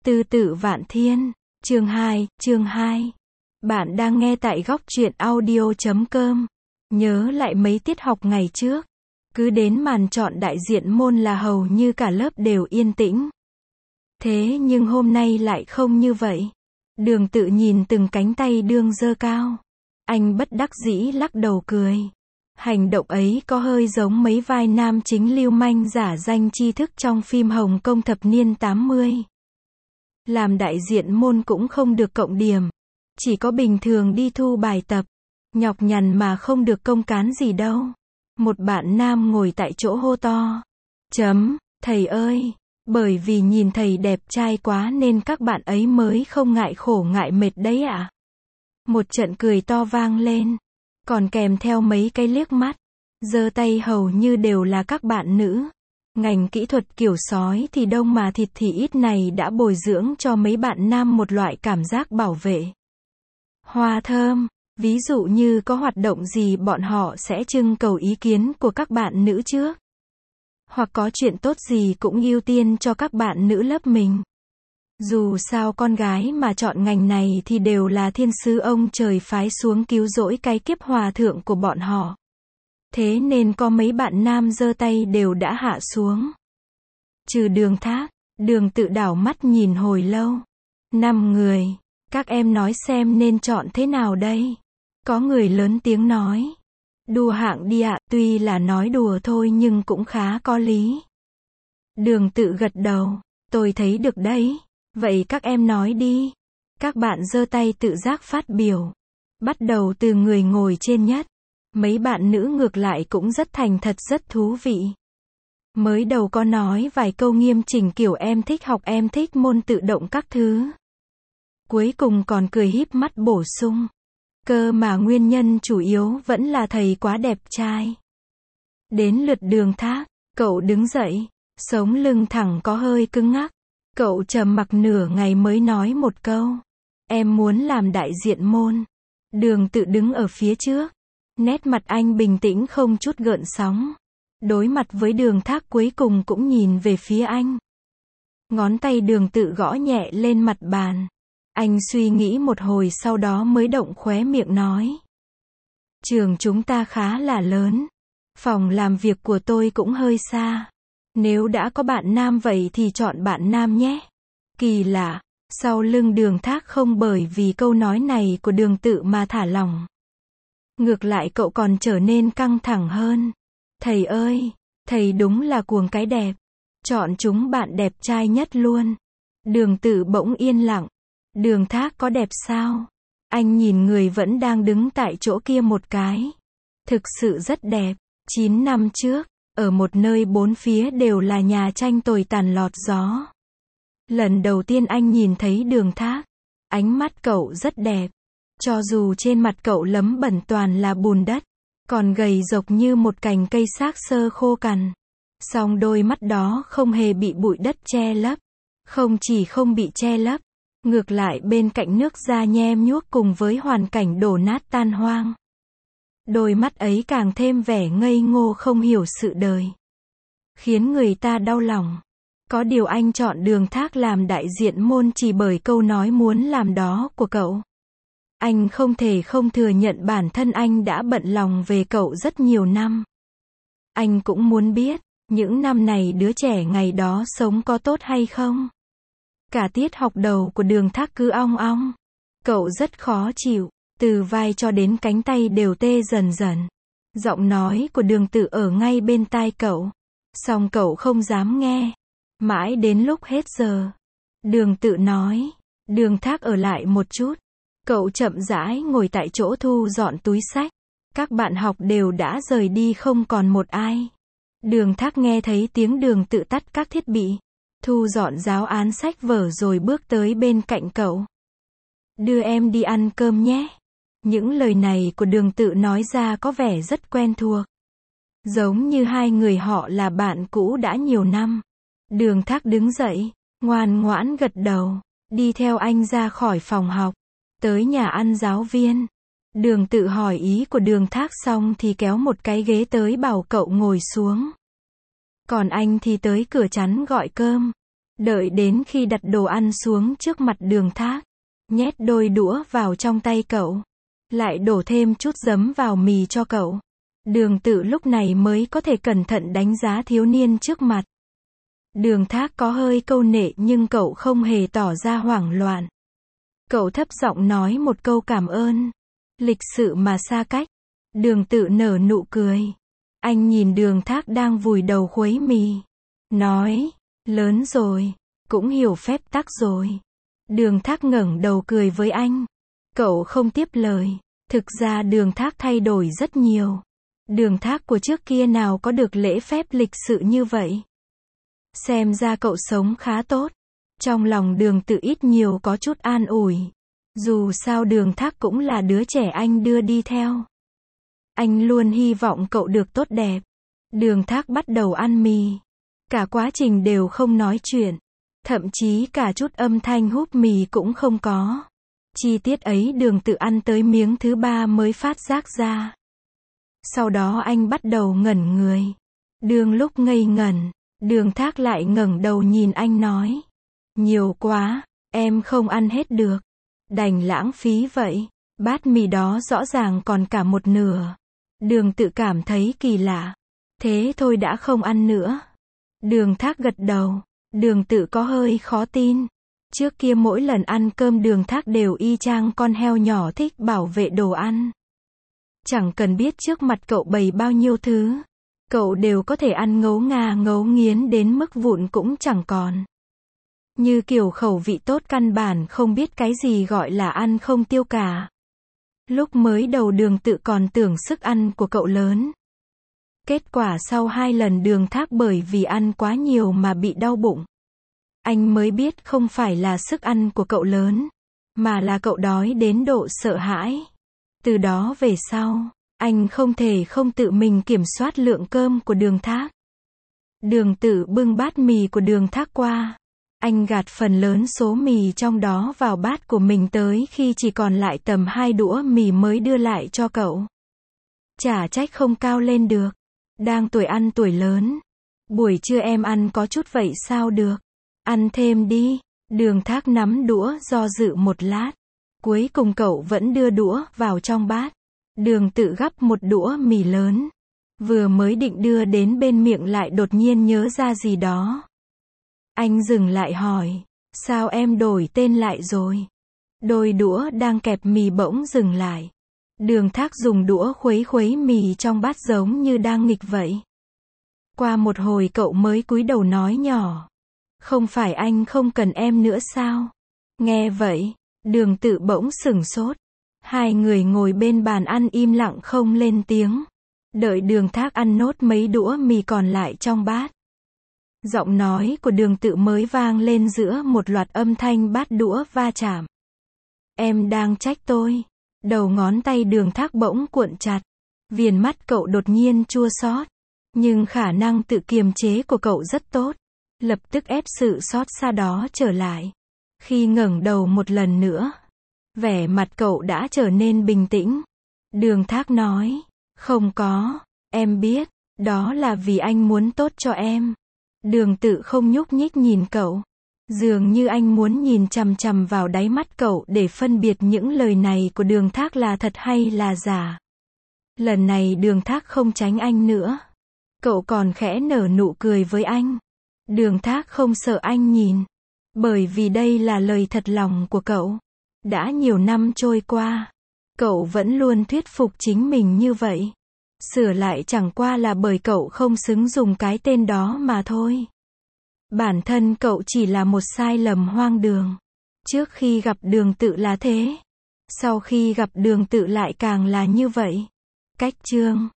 Tư tự vạn thiên, chương 2. Bạn đang nghe tại góc truyện audio.com. Nhớ lại mấy tiết học ngày trước, cứ đến màn chọn đại diện môn là hầu như cả lớp đều yên tĩnh. Thế nhưng hôm nay lại không như vậy. Đường Tự nhìn từng cánh tay Đương giơ cao. Anh bất đắc dĩ lắc đầu cười. Hành động ấy có hơi giống mấy vai nam chính lưu manh giả danh tri thức trong phim Hồng Kông thập niên 80. Làm đại diện môn cũng không được cộng điểm. Chỉ có bình thường đi thu bài tập. Nhọc nhằn mà không được công cán gì đâu. Một bạn nam ngồi tại chỗ hô to. Thầy ơi! Bởi vì nhìn thầy đẹp trai quá nên các bạn ấy mới không ngại khổ ngại mệt đấy ạ. Một trận cười to vang lên. Còn kèm theo mấy cái liếc mắt. Giơ tay hầu như đều là các bạn nữ. Ngành kỹ thuật kiểu sói thì đông mà thịt thì ít này đã bồi dưỡng cho mấy bạn nam một loại cảm giác bảo vệ. Hoa thơm. Ví dụ như có hoạt động gì bọn họ sẽ trưng cầu ý kiến của các bạn nữ trước. Hoặc có chuyện tốt gì cũng ưu tiên cho các bạn nữ lớp mình. Dù sao con gái mà chọn ngành này thì đều là thiên sứ ông trời phái xuống cứu rỗi cái kiếp hòa thượng của bọn họ. Thế nên có mấy bạn nam giơ tay đều đã hạ xuống. Trừ Đường Thác, Đường Tự đảo mắt nhìn hồi lâu. 5 người. Các em nói xem nên chọn thế nào đây? Có người lớn tiếng nói. Đùa hạng đi ạ, tuy là nói đùa thôi nhưng cũng khá có lý. Đường Tự gật đầu. Tôi thấy được đấy. Vậy các em nói đi. Các bạn giơ tay tự giác phát biểu. Bắt đầu từ người ngồi trên nhất. Mấy bạn nữ ngược lại cũng rất thành thật rất thú vị. Mới đầu có nói vài câu nghiêm chỉnh kiểu em thích học em thích môn tự động các thứ. Cuối cùng còn cười híp mắt bổ sung. Cơ mà nguyên nhân chủ yếu vẫn là thầy quá đẹp trai. Đến lượt Đường Thác, cậu đứng dậy, sống lưng thẳng có hơi cứng ngắc. Cậu trầm mặc nửa ngày mới nói một câu. Em muốn làm đại diện môn. Đường Tự đứng ở phía trước. Nét mặt anh bình tĩnh không chút gợn sóng. Đối mặt với Đường Thác cuối cùng cũng nhìn về phía anh. Ngón tay Đường Tự gõ nhẹ lên mặt bàn. Anh suy nghĩ một hồi sau đó mới động khóe miệng nói. Trường chúng ta khá là lớn. Phòng làm việc của tôi cũng hơi xa. Nếu đã có bạn nam vậy thì chọn bạn nam nhé. Kỳ lạ, sau lưng Đường Thác không bởi vì câu nói này của Đường Tự mà thả lỏng. Ngược lại cậu còn trở nên căng thẳng hơn. Thầy ơi, thầy đúng là cuồng cái đẹp. Chọn chúng bạn đẹp trai nhất luôn. Đường Tự bỗng yên lặng. Đường Thác có đẹp sao? Anh nhìn người vẫn đang đứng tại chỗ kia một cái. Thực sự rất đẹp. 9 năm trước, ở một nơi bốn phía đều là nhà tranh tồi tàn lọt gió. Lần đầu tiên anh nhìn thấy Đường Thác. Ánh mắt cậu rất đẹp. Cho dù trên mặt cậu lấm bẩn toàn là bùn đất. Còn gầy rộc như một cành cây xác xơ khô cằn. Song đôi mắt đó không hề bị bụi đất che lấp. Không chỉ không bị che lấp. Ngược lại bên cạnh nước da nhem nhuốc cùng với hoàn cảnh đổ nát tan hoang. Đôi mắt ấy càng thêm vẻ ngây ngô không hiểu sự đời. Khiến người ta đau lòng. Có điều anh chọn Đường Thác làm đại diện môn chỉ bởi câu nói muốn làm đó của cậu. Anh không thể không thừa nhận bản thân anh đã bận lòng về cậu rất nhiều năm. Anh cũng muốn biết, những năm này đứa trẻ ngày đó sống có tốt hay không? Cả tiết học đầu của Đường Thác cứ ong ong. Cậu rất khó chịu, từ vai cho đến cánh tay đều tê dần dần. Giọng nói của Đường Tự ở ngay bên tai cậu. Song cậu không dám nghe. Mãi đến lúc hết giờ. Đường Tự nói. Đường Thác ở lại một chút. Cậu chậm rãi ngồi tại chỗ thu dọn túi xách. Các bạn học đều đã rời đi không còn một ai. Đường Thác nghe thấy tiếng Đường Tự tắt các thiết bị. Thu dọn giáo án sách vở rồi bước tới bên cạnh cậu. Đưa em đi ăn cơm nhé. Những lời này của Đường Tự nói ra có vẻ rất quen thuộc. Giống như hai người họ là bạn cũ đã nhiều năm. Đường Thác đứng dậy, ngoan ngoãn gật đầu, đi theo anh ra khỏi phòng học, tới nhà ăn giáo viên. Đường Tự hỏi ý của Đường Thác xong thì kéo một cái ghế tới bảo cậu ngồi xuống. Còn anh thì tới cửa chắn gọi cơm. Đợi đến khi đặt đồ ăn xuống trước mặt Đường Thác, nhét đôi đũa vào trong tay cậu, lại đổ thêm chút giấm vào mì cho cậu. Đường Tự lúc này mới có thể cẩn thận đánh giá thiếu niên trước mặt. Đường Thác có hơi câu nệ nhưng cậu không hề tỏ ra hoảng loạn. Cậu thấp giọng nói một câu cảm ơn. Lịch sự mà xa cách. Đường Tự nở nụ cười. Anh nhìn Đường Thác đang vùi đầu khuấy mì. Nói, lớn rồi, cũng hiểu phép tắc rồi. Đường Thác ngẩng đầu cười với anh. Cậu không tiếp lời. Thực ra Đường Thác thay đổi rất nhiều. Đường Thác của trước kia nào có được lễ phép lịch sự như vậy. Xem ra cậu sống khá tốt. Trong lòng Đường Tự ít nhiều có chút an ủi. Dù sao Đường Thác cũng là đứa trẻ anh đưa đi theo. Anh luôn hy vọng cậu được tốt đẹp. Đường Thác bắt đầu ăn mì. Cả quá trình đều không nói chuyện. Thậm chí cả chút âm thanh húp mì cũng không có. Chi tiết ấy Đường Tự ăn tới miếng thứ 3 mới phát giác ra. Sau đó anh bắt đầu ngẩn người. Đường lúc ngây ngẩn, Đường Thác lại ngẩng đầu nhìn anh nói. Nhiều quá, em không ăn hết được. Đành lãng phí vậy. Bát mì đó rõ ràng còn cả một nửa. Đường Tự cảm thấy kỳ lạ. Thế thôi đã không ăn nữa. Đường Thác gật đầu. Đường Tự có hơi khó tin. Trước kia mỗi lần ăn cơm Đường Thác đều y chang con heo nhỏ thích bảo vệ đồ ăn. Chẳng cần biết trước mặt cậu bày bao nhiêu thứ. Cậu đều có thể ăn ngấu ngà ngấu nghiến đến mức vụn cũng chẳng còn. Như kiểu khẩu vị tốt căn bản không biết cái gì gọi là ăn không tiêu cả. Lúc mới đầu Đường Tự còn tưởng sức ăn của cậu lớn. Kết quả sau 2 lần Đường Thác bởi vì ăn quá nhiều mà bị đau bụng. Anh mới biết không phải là sức ăn của cậu lớn, mà là cậu đói đến độ sợ hãi. Từ đó về sau, anh không thể không tự mình kiểm soát lượng cơm của Đường Thác. Đường Tự bưng bát mì của Đường Thác qua. Anh gạt phần lớn số mì trong đó vào bát của mình tới khi chỉ còn lại tầm 2 đũa mì mới đưa lại cho cậu. Chả trách không cao lên được. Đang tuổi ăn tuổi lớn. Buổi trưa em ăn có chút vậy sao được. Ăn thêm đi. Đường Thác nắm đũa do dự một lát. Cuối cùng cậu vẫn đưa đũa vào trong bát. Đường Tự gắp một đũa mì lớn. Vừa mới định đưa đến bên miệng lại đột nhiên nhớ ra gì đó. Anh dừng lại hỏi. Sao em đổi tên lại rồi? Đôi đũa đang kẹp mì bỗng dừng lại. Đường Thác dùng đũa khuấy mì trong bát giống như đang nghịch vậy. Qua một hồi cậu mới cúi đầu nói nhỏ. Không phải anh không cần em nữa sao? Nghe vậy, Đường Tự bỗng sửng sốt. Hai người ngồi bên bàn ăn im lặng không lên tiếng. Đợi Đường Thác ăn nốt mấy đũa mì còn lại trong bát. Giọng nói của Đường Tự mới vang lên giữa một loạt âm thanh bát đũa va chạm. Em đang trách tôi. Đầu ngón tay Đường Thác bỗng cuộn chặt. Viền mắt cậu đột nhiên chua xót. Nhưng khả năng tự kiềm chế của cậu rất tốt. Lập tức ép sự xót xa đó trở lại. Khi ngẩng đầu một lần nữa, vẻ mặt cậu đã trở nên bình tĩnh. Đường Thác nói, không có, em biết, đó là vì anh muốn tốt cho em. Đường Tự không nhúc nhích nhìn cậu. Dường như anh muốn nhìn chằm chằm vào đáy mắt cậu để phân biệt những lời này của Đường Thác là thật hay là giả. Lần này Đường Thác không tránh anh nữa. Cậu còn khẽ nở nụ cười với anh. Đường Thác không sợ anh nhìn. Bởi vì đây là lời thật lòng của cậu. Đã nhiều năm trôi qua, cậu vẫn luôn thuyết phục chính mình như vậy. Sửa lại chẳng qua là bởi cậu không xứng dùng cái tên đó mà thôi. Bản thân cậu chỉ là một sai lầm hoang đường. Trước khi gặp Đường Tự là thế. Sau khi gặp Đường Tự lại càng là như vậy. Cách chương